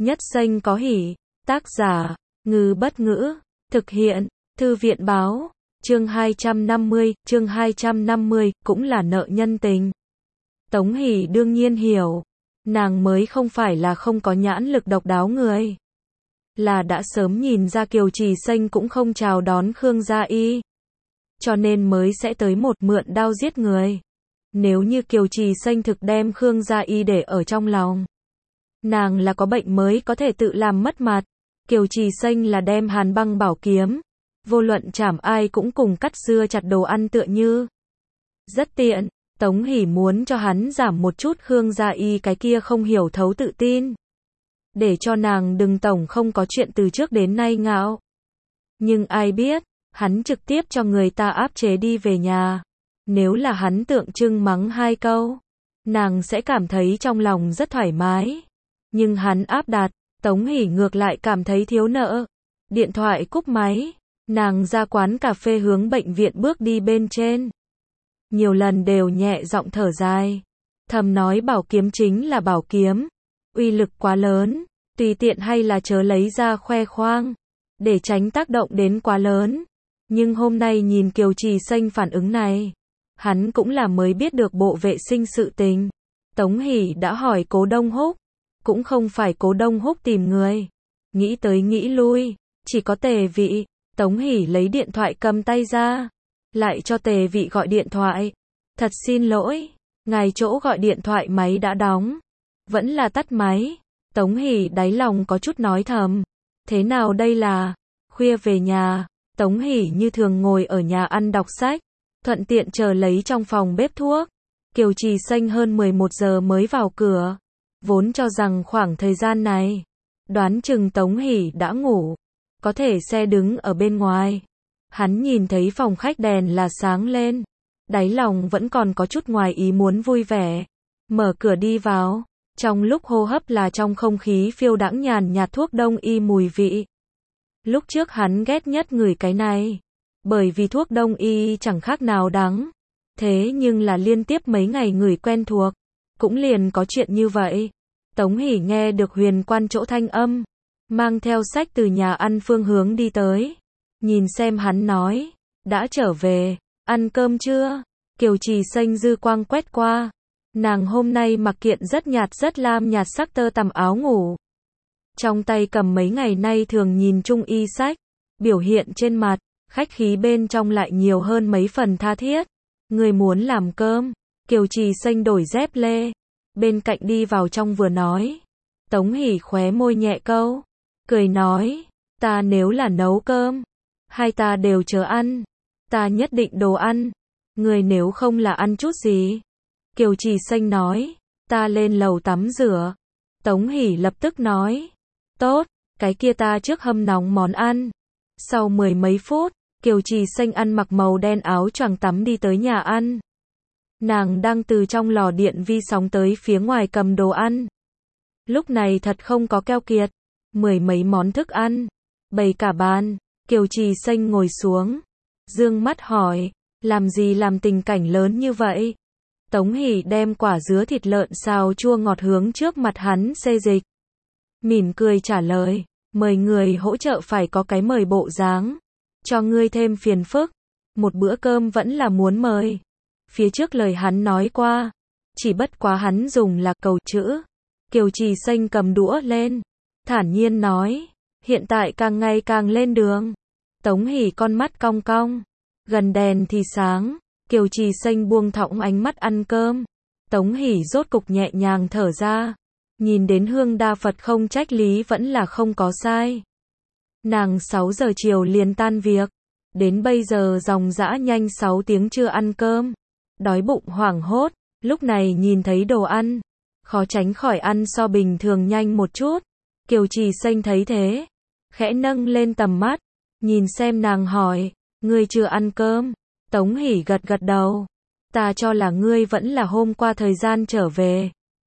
Nhất xanh có hỉ. Tác giả, Ngư Bất Ngữ. Thực hiện, Thư viện Báo. Chương 250, cũng là nợ nhân tình. Tống Hỷ đương nhiên hiểu. Nàng mới không phải là không có nhãn lực độc đáo người. Là đã sớm nhìn ra Kiều Trì Xanh cũng không chào đón Khương Gia Y. Cho nên mới sẽ tới một mượn đao giết người. Nếu như Kiều Trì Xanh thực đem Khương Gia Y để ở trong lòng. Nàng là có bệnh mới có thể tự làm mất mặt. Kiều Trì Xanh là đem hàn băng bảo kiếm. Vô luận chảm ai cũng cùng cắt dưa chặt đồ ăn tựa như. Rất tiện. Tống Hỷ muốn cho hắn giảm một chút Khương Gia Y cái kia không hiểu thấu tự tin. Để cho nàng đừng tổng không có chuyện từ trước đến nay ngạo. Nhưng ai biết, hắn trực tiếp cho người ta áp chế đi về nhà. Nếu là hắn tượng trưng mắng hai câu, nàng sẽ cảm thấy trong lòng rất thoải mái. Nhưng hắn áp đặt, Tống Hỷ ngược lại cảm thấy thiếu nợ. Điện thoại cúp máy, nàng ra quán cà phê hướng bệnh viện bước đi bên trên. Nhiều lần đều nhẹ giọng thở dài. Thầm nói bảo kiếm chính là bảo kiếm. Uy lực quá lớn, tùy tiện hay là chớ lấy ra khoe khoang. Để tránh tác động đến quá lớn. Nhưng hôm nay nhìn Kiều Trì Xanh phản ứng này. Hắn cũng là mới biết được bộ vệ sinh sự tình. Tống Hỷ đã hỏi Cố Đông Húc. Cũng không phải Cố Đông Húc tìm người. Nghĩ tới nghĩ lui, chỉ có Tề Vị. Tống Hỷ lấy điện thoại cầm tay ra. Lại cho Tề Vị gọi điện thoại. Thật xin lỗi, ngài chỗ gọi điện thoại máy đã đóng. Vẫn là tắt máy. Tống Hỷ đáy lòng có chút nói thầm. Thế nào đây là? Khuya về nhà. Tống Hỷ như thường ngồi ở nhà ăn đọc sách. Thuận tiện chờ lấy trong phòng bếp thuốc. Kiều Trì Xanh hơn 11 giờ mới vào cửa. Vốn cho rằng khoảng thời gian này, đoán chừng Tống Hỷ đã ngủ. Có thể xe đứng ở bên ngoài. Hắn nhìn thấy phòng khách đèn là sáng lên. Đáy lòng vẫn còn có chút ngoài ý muốn vui vẻ. Mở cửa đi vào. Trong lúc hô hấp là trong không khí phiêu đãng nhàn nhạt thuốc đông y mùi vị. Lúc trước hắn ghét nhất ngửi cái này. Bởi vì thuốc đông y chẳng khác nào đắng. Thế nhưng là liên tiếp mấy ngày ngửi quen thuộc. Cũng liền có chuyện như vậy. Tống Hỷ nghe được Huyền Quan chỗ thanh âm. Mang theo sách từ nhà ăn phương hướng đi tới. Nhìn xem hắn nói. Đã trở về. Ăn cơm chưa? Kiều Trì Xanh dư quang quét qua. Nàng hôm nay mặc kiện rất lam nhạt sắc tơ tằm áo ngủ. Trong tay cầm mấy ngày nay thường nhìn chung y sách. Biểu hiện trên mặt, khách khí bên trong lại nhiều hơn mấy phần tha thiết. Người muốn làm cơm. Kiều Trì Xanh đổi dép lê. Bên cạnh đi vào trong vừa nói. Tống Hỷ khóe môi nhẹ câu. Cười nói. Ta nếu là nấu cơm. Hai ta đều chờ ăn. Ta nhất định đồ ăn. Người nếu không là ăn chút gì. Kiều Trì Xanh nói. Ta lên lầu tắm rửa. Tống Hỷ lập tức nói. Tốt, cái kia ta trước hâm nóng món ăn. Sau 10 mấy phút, Kiều Trì Xanh ăn mặc màu đen áo choàng tắm đi tới nhà ăn. Nàng đang từ trong lò điện vi sóng tới phía ngoài cầm đồ ăn. Lúc này thật không có keo kiệt. 10 mấy món thức ăn. Bày cả bàn. Kiều Trì Xanh ngồi xuống. Dương mắt hỏi. Làm gì làm tình cảnh lớn như vậy? Tống Hỷ đem quả dứa thịt lợn xào chua ngọt hướng trước mặt hắn xê dịch. Mỉm cười trả lời. Mời người hỗ trợ phải có cái mời bộ dáng. Cho ngươi thêm phiền phức. Một bữa cơm vẫn là muốn mời. Phía trước lời hắn nói qua. Chỉ bất quá hắn dùng là cầu chữ. Kiều Trì Xanh cầm đũa lên. Thản nhiên nói. Hiện tại càng ngày càng lên đường. Tống Hỷ con mắt cong cong. Gần đèn thì sáng. Kiều Trì Xanh buông thõng ánh mắt ăn cơm. Tống Hỷ rốt cục nhẹ nhàng thở ra. Nhìn đến hương đa Phật không trách lý vẫn là không có sai. Nàng 6 giờ chiều liền tan việc. Đến bây giờ dòng dã nhanh 6 tiếng chưa ăn cơm. Đói bụng hoảng hốt. Lúc này nhìn thấy đồ ăn. Khó tránh khỏi ăn so bình thường nhanh một chút. Kiều Trì Xanh thấy thế. Khẽ nâng lên tầm mắt. Nhìn xem nàng hỏi. Ngươi chưa ăn cơm? Tống Hỷ gật gật đầu. Ta cho là ngươi vẫn là hôm qua thời gian trở về.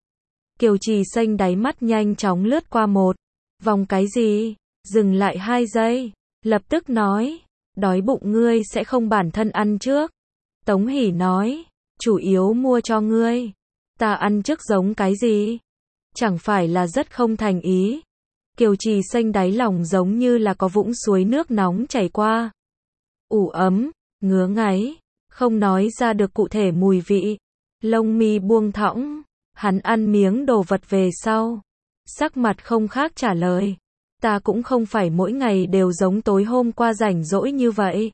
Kiều Trì Xanh đáy mắt nhanh chóng lướt qua một vòng cái gì, dừng lại 2 giây, lập tức nói, đói bụng ngươi sẽ không bản thân ăn trước. Tống Hỷ nói, chủ yếu mua cho ngươi. Ta ăn trước giống cái gì? Chẳng phải là rất không thành ý. Kiều Trì Xanh đáy lòng giống như là có vũng suối nước nóng chảy qua. Ủ ấm, ngứa ngáy, không nói ra được cụ thể mùi vị. Lông mi buông thõng, hắn ăn miếng đồ vật về sau. Sắc mặt không khác trả lời. Ta cũng không phải mỗi ngày đều giống tối hôm qua rảnh rỗi như vậy.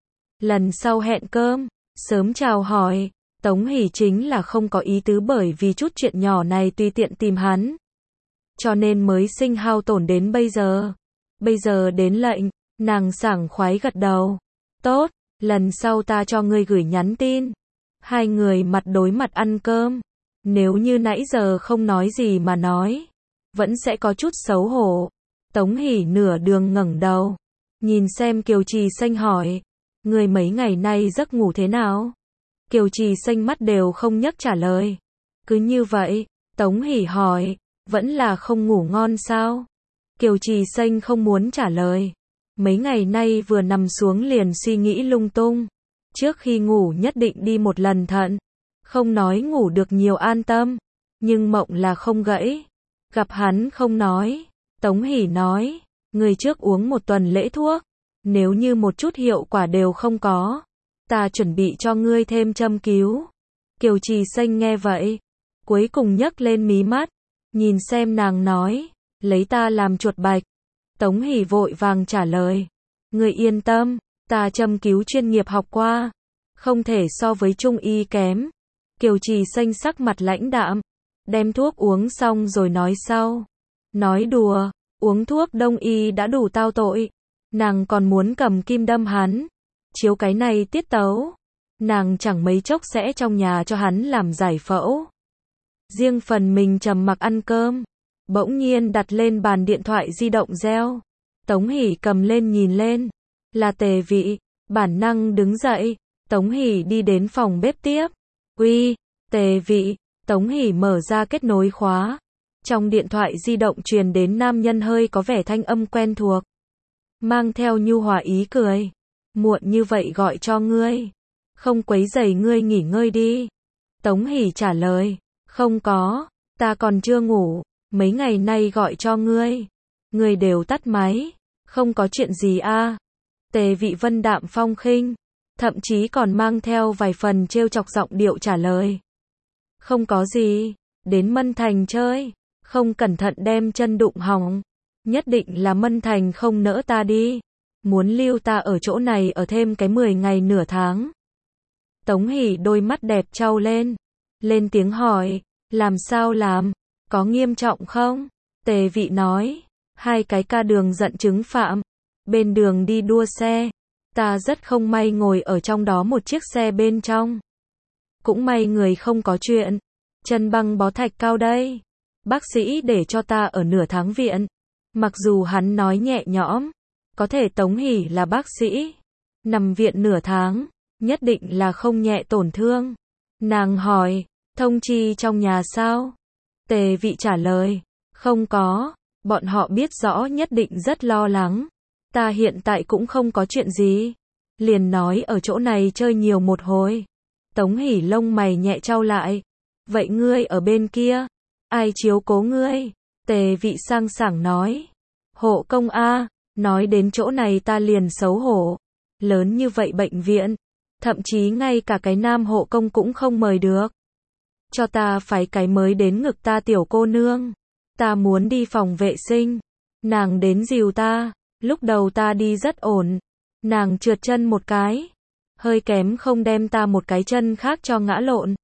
Lần sau hẹn cơm, sớm chào hỏi. Tống Hỷ chính là không có ý tứ bởi vì chút chuyện nhỏ này tùy tiện tìm hắn. Cho nên mới sinh hao tổn đến bây giờ. Bây giờ đến lệnh, nàng sảng khoái gật đầu. Tốt, lần sau ta cho ngươi gửi nhắn tin. Hai người mặt đối mặt ăn cơm. Nếu như nãy giờ không nói gì mà nói, vẫn sẽ có chút xấu hổ. Tống Hỷ nửa đường ngẩng đầu, nhìn xem Kiều Trì Xanh hỏi, ngươi mấy ngày nay giấc ngủ thế nào? Kiều Trì Xanh mắt đều không nhấc trả lời. Cứ như vậy, Tống Hỷ hỏi, vẫn là không ngủ ngon sao? Kiều Trì Xanh không muốn trả lời. Mấy ngày nay vừa nằm xuống liền suy nghĩ lung tung. Trước khi ngủ nhất định đi một lần thận. Không nói ngủ được nhiều an tâm, nhưng mộng là không gãy. Gặp hắn không nói. Tống Hỷ nói, người trước uống một tuần lễ thuốc. Nếu như một chút hiệu quả đều không có, ta chuẩn bị cho ngươi thêm châm cứu. Kiều Trì Xanh nghe vậy, cuối cùng nhấc lên mí mắt, nhìn xem nàng nói, lấy ta làm chuột bạch. Tống Hỷ vội vàng trả lời, ngươi yên tâm, ta châm cứu chuyên nghiệp học qua, không thể so với trung y kém. Kiều Trì Xanh sắc mặt lãnh đạm, đem thuốc uống xong rồi nói sau. Nói đùa, uống thuốc đông y đã đủ tao tội, nàng còn muốn cầm kim đâm hắn. Chiếu cái này tiết tấu, nàng chẳng mấy chốc sẽ trong nhà cho hắn làm giải phẫu. Riêng phần mình trầm mặc ăn cơm, bỗng nhiên đặt lên bàn điện thoại di động reo. Tống Hỷ cầm lên nhìn lên, là Tề Vị, bản năng đứng dậy. Tống Hỷ đi đến phòng bếp tiếp. Uy, Tề Vị. Tống Hỷ mở ra kết nối khóa. Trong điện thoại di động truyền đến nam nhân hơi có vẻ thanh âm quen thuộc, mang theo nhu hòa ý cười. Muộn như vậy gọi cho ngươi, không quấy rầy ngươi nghỉ ngơi đi. Tống Hỷ trả lời, không có, ta còn chưa ngủ, mấy ngày nay gọi cho ngươi, ngươi đều tắt máy, không có chuyện gì a. Tề Vị vân đạm phong khinh, thậm chí còn mang theo vài phần trêu chọc giọng điệu trả lời. Không có gì, đến Mân Thành chơi, không cẩn thận đem chân đụng hỏng, nhất định là Mân Thành không nỡ ta đi, muốn lưu ta ở chỗ này ở thêm cái 10 ngày nửa tháng. Tống Hỷ đôi mắt đẹp trao lên tiếng hỏi, làm sao làm, có nghiêm trọng không? Tề Vị nói, hai cái ca đường giận chứng phạm, bên đường đi đua xe, ta rất không may ngồi ở trong đó một chiếc xe bên trong. Cũng may người không có chuyện, chân băng bó thạch cao đây. Bác sĩ để cho ta ở nửa tháng viện. Mặc dù hắn nói nhẹ nhõm, có thể Tống Hỷ là bác sĩ, nằm viện nửa tháng, nhất định là không nhẹ tổn thương. Nàng hỏi, thông chi trong nhà sao? Tề Vị trả lời, không có, bọn họ biết rõ nhất định rất lo lắng. Ta hiện tại cũng không có chuyện gì, liền nói ở chỗ này chơi nhiều một hồi. Tống Hỷ lông mày nhẹ trao lại, vậy ngươi ở bên kia, ai chiếu cố ngươi? Tề Vị sang sảng nói, hộ công a. Nói đến chỗ này ta liền xấu hổ, lớn như vậy bệnh viện, thậm chí ngay cả cái nam hộ công cũng không mời được. Cho ta phái cái mới đến ngực ta tiểu cô nương, ta muốn đi phòng vệ sinh, nàng đến dìu ta, lúc đầu ta đi rất ổn, nàng trượt chân một cái, hơi kém không đem ta một cái chân khác cho ngã lộn.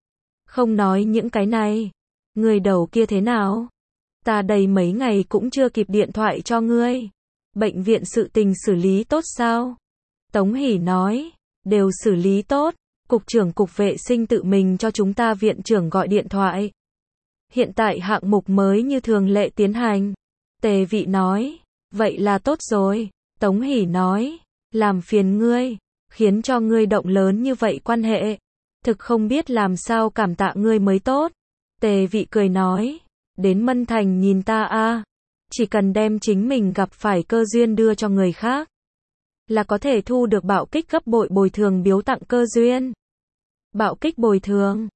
Không nói những cái này, người đầu kia thế nào? Ta đầy mấy ngày cũng chưa kịp điện thoại cho ngươi. Bệnh viện sự tình xử lý tốt sao? Tống Hỷ nói, đều xử lý tốt, cục trưởng cục vệ sinh tự mình cho chúng ta viện trưởng gọi điện thoại. Hiện tại hạng mục mới như thường lệ tiến hành. Tề Vị nói, vậy là tốt rồi. Tống Hỷ nói, làm phiền ngươi, khiến cho ngươi động lớn như vậy quan hệ. Thực không biết làm sao cảm tạ ngươi mới tốt. Tề Vị cười nói, đến Mân Thành nhìn ta a. Chỉ cần đem chính mình gặp phải cơ duyên đưa cho người khác, là có thể thu được bạo kích gấp bội bồi thường biếu tặng cơ duyên. Bạo kích bồi thường,